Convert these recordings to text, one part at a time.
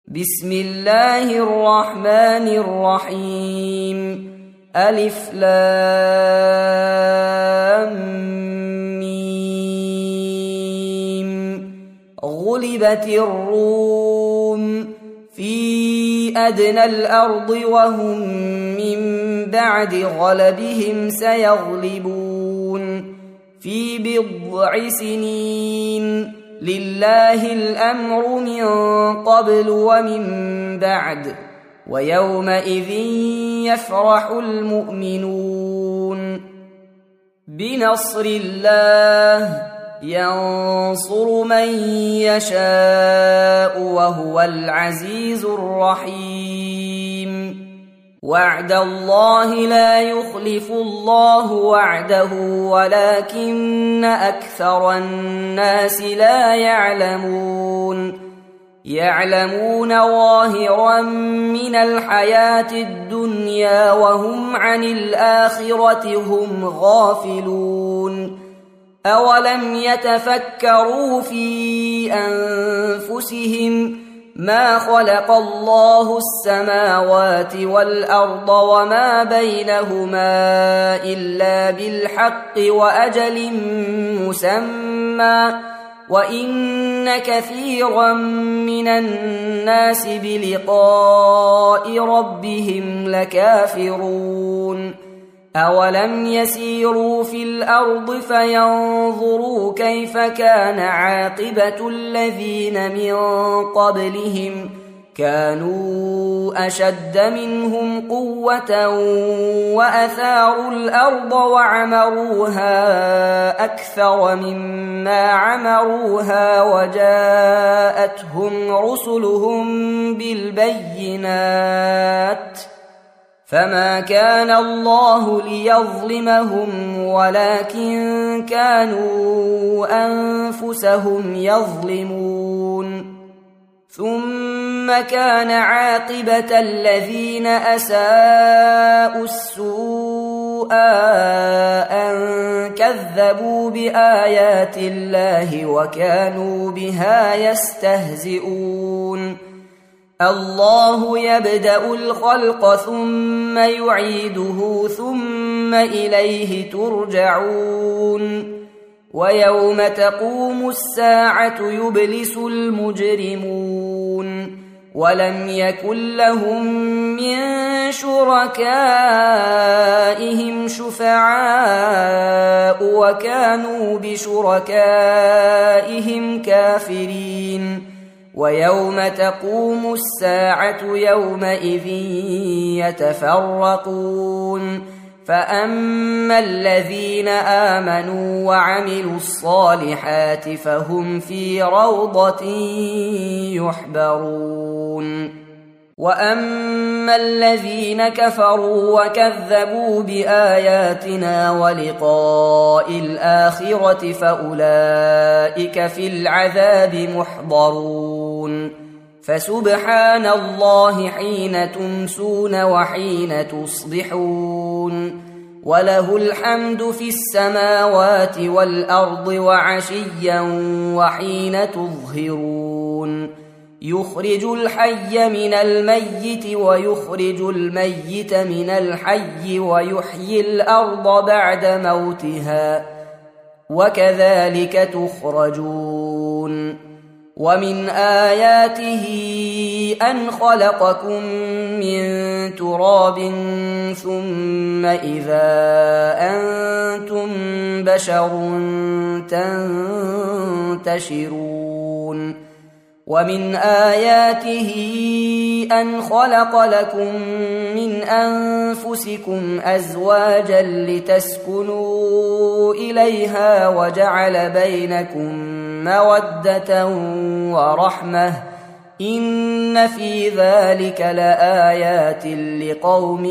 بسم الله الرحمن الرحيم. ألف لام ميم. غلبت الروم في أدنى الأرض وهم من بعد غلبهم سيغلبون في بضع سنين. لله الأمر من قبل ومن بعد ويومئذ يفرح المؤمنون. بنصر الله ينصر من يشاء وهو العزيز الرحيم. وعد الله لا يخلف الله وعده ولكن أكثر الناس لا يعلمون ظاهرا من الحياة الدنيا وهم عن الآخرة هم غافلون. أولم يتفكروا في أنفسهم ما خلق الله السماوات والأرض وما بينهما إلا بالحق وأجل مسمى وإن كثيرا من الناس بلقاء ربهم لكافرون. أولم يسيروا في الأرض فينظروا كيف كان عاقبة الذين من قبلهم كانوا أشد منهم قوة وأثاروا الأرض وعمروها أكثر مما عمروها وجاءتهم رسلهم بالبينات فما كان الله ليظلمهم ولكن كانوا أنفسهم يظلمون. ثم كان عاقبة الذين أساءوا السوء أن كذبوا بآيات الله وكانوا بها يستهزئون. الله يبدأ الخلق ثم يعيده ثم إليه ترجعون. ويوم تقوم الساعة يبلس المجرمون ولم يكن لهم من شركائهم شفعاء وكانوا بشركائهم كافرين. ويوم تقوم الساعة يومئذ يتفرقون فأما الذين آمنوا وعملوا الصالحات فهم في روضة يحبرون. وأما الذين كفروا وكذبوا بآياتنا ولقاء الآخرة فأولئك في العذاب محضرون. فسبحان الله حين تمسون وحين تصبحون وله الحمد في السماوات والأرض وعشيا وحين تظهرون. يخرج الحي من الميت ويخرج الميت من الحي ويحيي الأرض بعد موتها وكذلك تخرجون. ومن آياته أن خلقكم من تراب ثم إذا أنتم بشر تنتشرون. ومن آياته أن خلق لكم من أنفسكم أزواجا لتسكنوا إليها وجعل بينكم مودة ورحمة إن في ذلك لآيات لقوم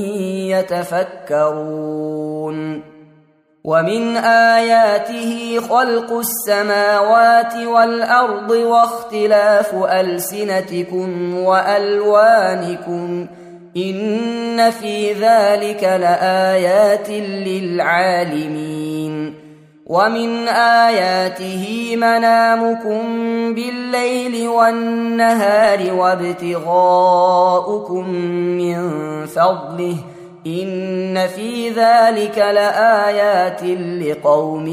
يتفكرون. ومن آياته خلق السماوات والأرض واختلاف ألسنتكم وألوانكم إن في ذلك لآيات للعالمين. ومن آياته منامكم بالليل والنهار وابتغاؤكم من فضله إن في ذلك لآيات لقوم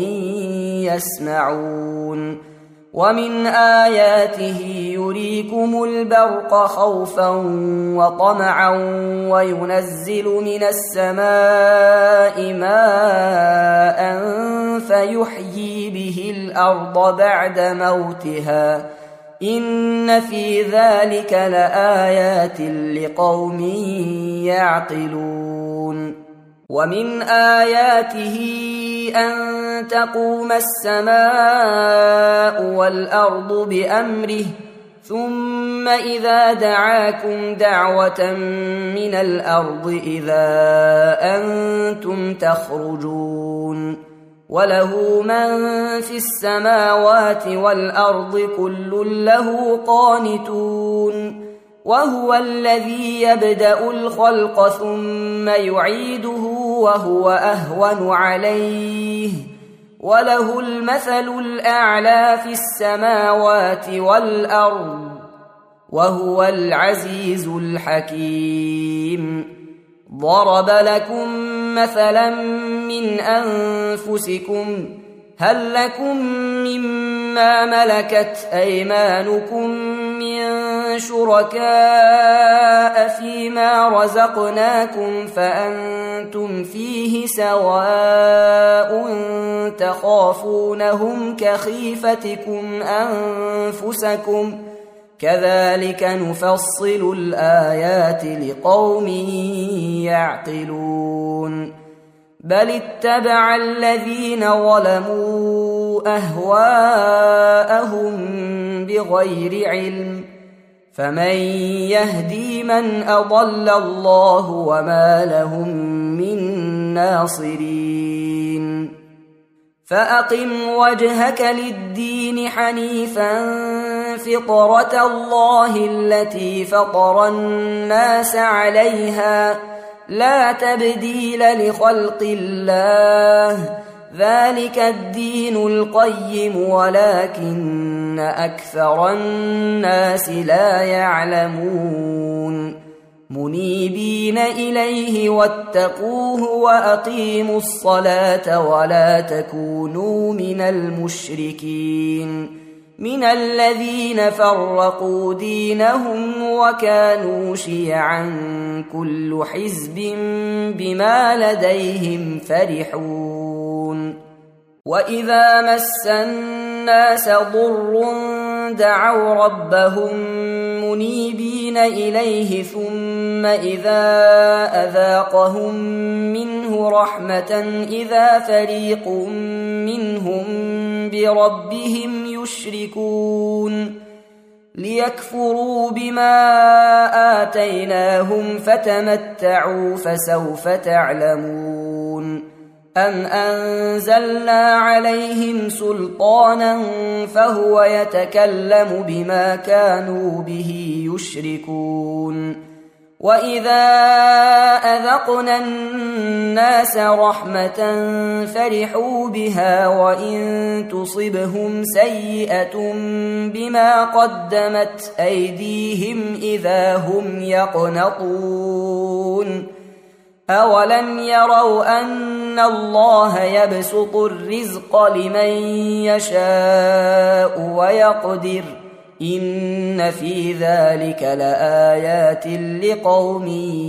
يسمعون ومن آياته يريكم البرق خوفا وطمعا وينزل من السماء ماء فيحيي به الأرض بعد موتها إن في ذلك لآيات لقوم يعقلون ومن آياته أن تقوم السماء والأرض بأمره ثم إذا دعاكم دعوة من الأرض إذا أنتم تخرجون وله من في السماوات والأرض كل له قانتون وهو الذي يبدأ الخلق ثم يعيده وهو أهون عليه وله المثل الأعلى في السماوات والأرض وهو العزيز الحكيم ضرب لكم مثلا من أنفسكم هل لكم مما ملكت أيمانكم من شركاء فيما رزقناكم فأنتم فيه سواء تخافونهم كخيفتكم أنفسكم كذلك نفصل الآيات لقوم يعقلون بل اتبع الذين ظلموا أهواءهم بغير علم فمن يهدي من أضل الله وما لهم من ناصرين فأقم وجهك للدين حنيفا فطرة الله التي فطر الناس عليها لا تبديل لخلق الله ذلك الدين القيم ولكن أكثر الناس لا يعلمون منيبين إليه واتقوه وأقيموا الصلاة ولا تكونوا من المشركين من الذين فرقوا دينهم وكانوا شيعا كل حزب بما لديهم فرحون وإذا مس الناس ضر دعوا ربهم منيبين إليه ثم إذا أذاقهم منه رحمة إذا فريق منهم بربهم يشركون ليكفروا بما آتيناهم فتمتعوا فسوف تعلمون أم أنزلنا عليهم سلطانا فهو يتكلم بما كانوا به يشركون وإذا أذقنا الناس رحمة فرحوا بها وإن تصبهم سيئة بما قدمت أيديهم إذا هم يقنطون أولم يروا أن الله يبسط الرزق لمن يشاء ويقدر إن في ذلك لآيات لقوم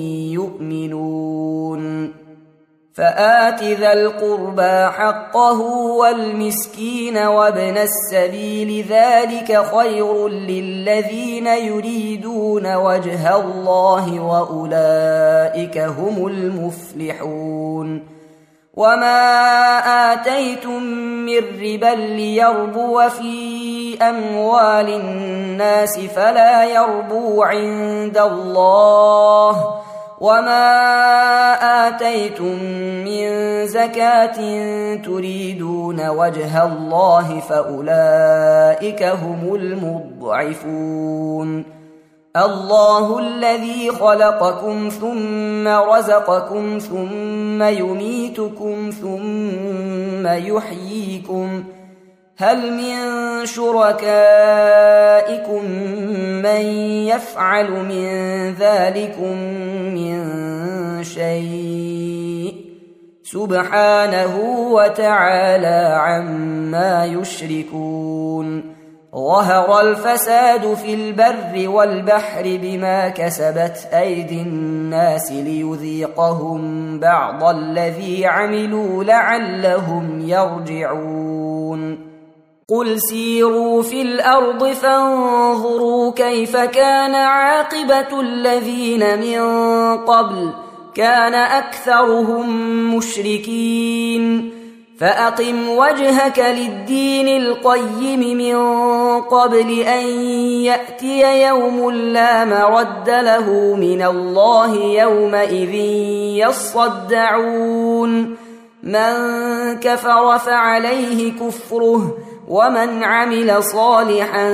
يؤمنون فآت ذا القربى حقه والمسكين وابن السبيل ذلك خير للذين يريدون وجه الله وأولئك هم المفلحون وما آتيتم من ربا ليربو في أموال الناس فلا يربو عند الله وما آتيتم من زكاة تريدون وجه الله فأولئك هم المضعفون الله الذي خلقكم ثم رزقكم ثم يميتكم ثم يحييكم هل من شركائكم من يفعل من ذلكم من شيء سبحانه وتعالى عما يشركون ظهر الفساد في البر والبحر بما كسبت أيدي الناس ليذيقهم بعض الذي عملوا لعلهم يرجعون قل سيروا في الأرض فانظروا كيف كان عاقبة الذين من قبل كان أكثرهم مشركين فأقم وجهك للدين القيم من قبل أن يأتي يوم لا مرد له من الله يومئذ يصدعون من كفر فعليه كفره ومن عمل صالحا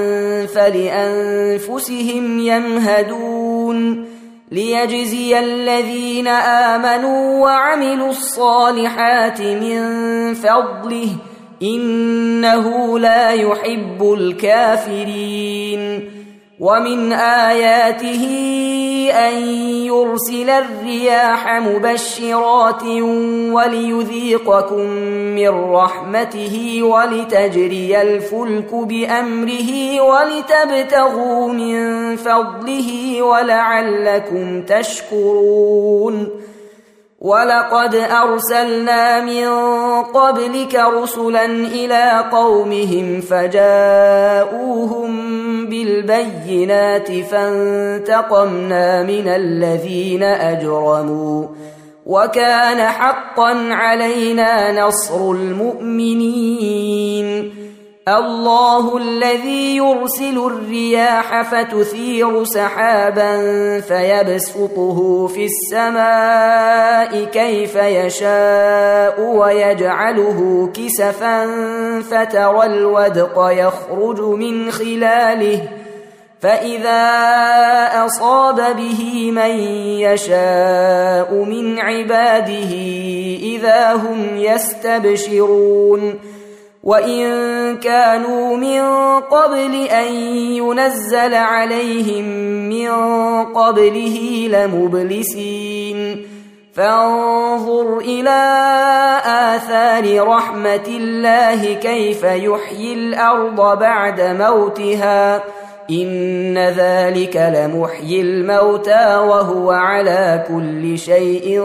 فلأنفسهم يمهدون ليجزي الذين آمنوا وعملوا الصالحات من فضله إنه لا يحب الكافرين ومن آياته أن يرسل الرياح مبشرات وليذيقكم من رحمته ولتجري الفلك بأمره ولتبتغوا من فضله ولعلكم تشكرون ولقد أرسلنا من قبلك رسلا إلى قومهم فجاءوهم بالبينات فانتقمنا من الذين أجرموا وكان حقا علينا نصر المؤمنين الله الذي يرسل الرياح فتثير سحابا فيبسطه في السماء كيف يشاء ويجعله كسفا فترى الودق يخرج من خلاله فإذا أصاب به من يشاء من عباده إذا هم يستبشرون وإن كانوا من قبل أن ينزل عليهم من قبله لمبلسين فانظر إلى آثار رحمة الله كيف يحيي الأرض بعد موتها إن ذلك لمحيي الموتى وهو على كل شيء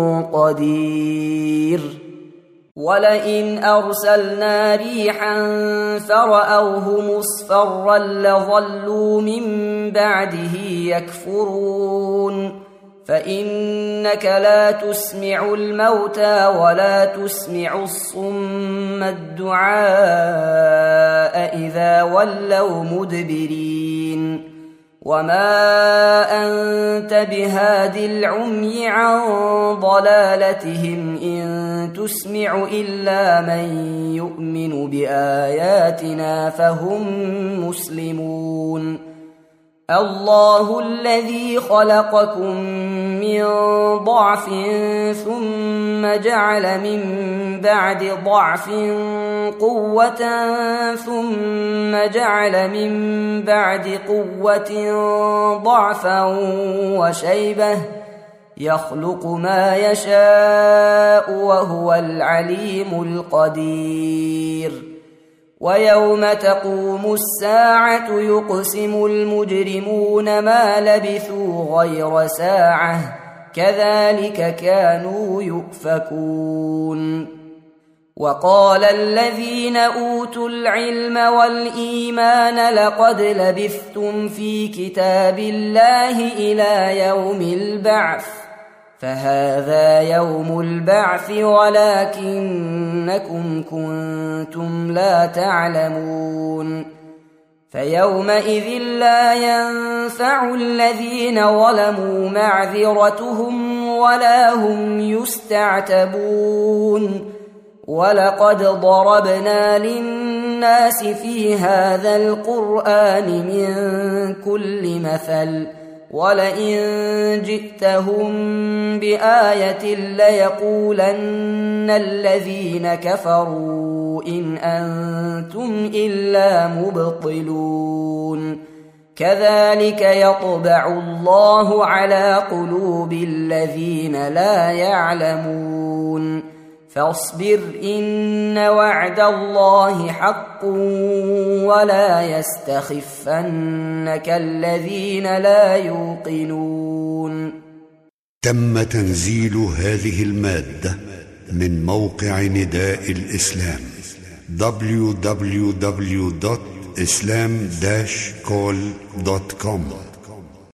قدير ولئن أرسلنا ريحا فرأوه مصفرا لظلوا من بعده يكفرون فإنك لا تسمع الموتى ولا تسمع الصم الدعاء إذا ولوا مدبرين وما أنت بهاد العمي عن ضلالتهم إن تسمع إلا من يؤمن بآياتنا فهم مسلمون الله الذي خلقكم من ضعف ثم جعل من بعد ضعف قوة ثم جعل من بعد قوة ضعفا وشيبة يخلق ما يشاء وهو العليم القدير ويوم تقوم الساعة يقسم المجرمون ما لبثوا غير ساعة كذلك كانوا يؤفكون وقال الذين أوتوا العلم والإيمان لقد لبثتم في كتاب الله إلى يوم البعث فهذا يوم البعث ولكنكم كنتم لا تعلمون فيومئذ لا ينفع الذين ظلموا معذرتهم ولا هم يستعتبون ولقد ضربنا للناس الناس في هذا القرآن من كل مثل ولئن جئتهم بآية ليقولن الذين كفروا إن أنتم إلا مبطلون كذلك يطبع الله على قلوب الذين لا يعلمون فاصبر إن وعد الله حق ولا يستخفنك الذين لا يوقنون. تم تنزيل هذه المادة من موقع نداء الإسلام www.islam-call.com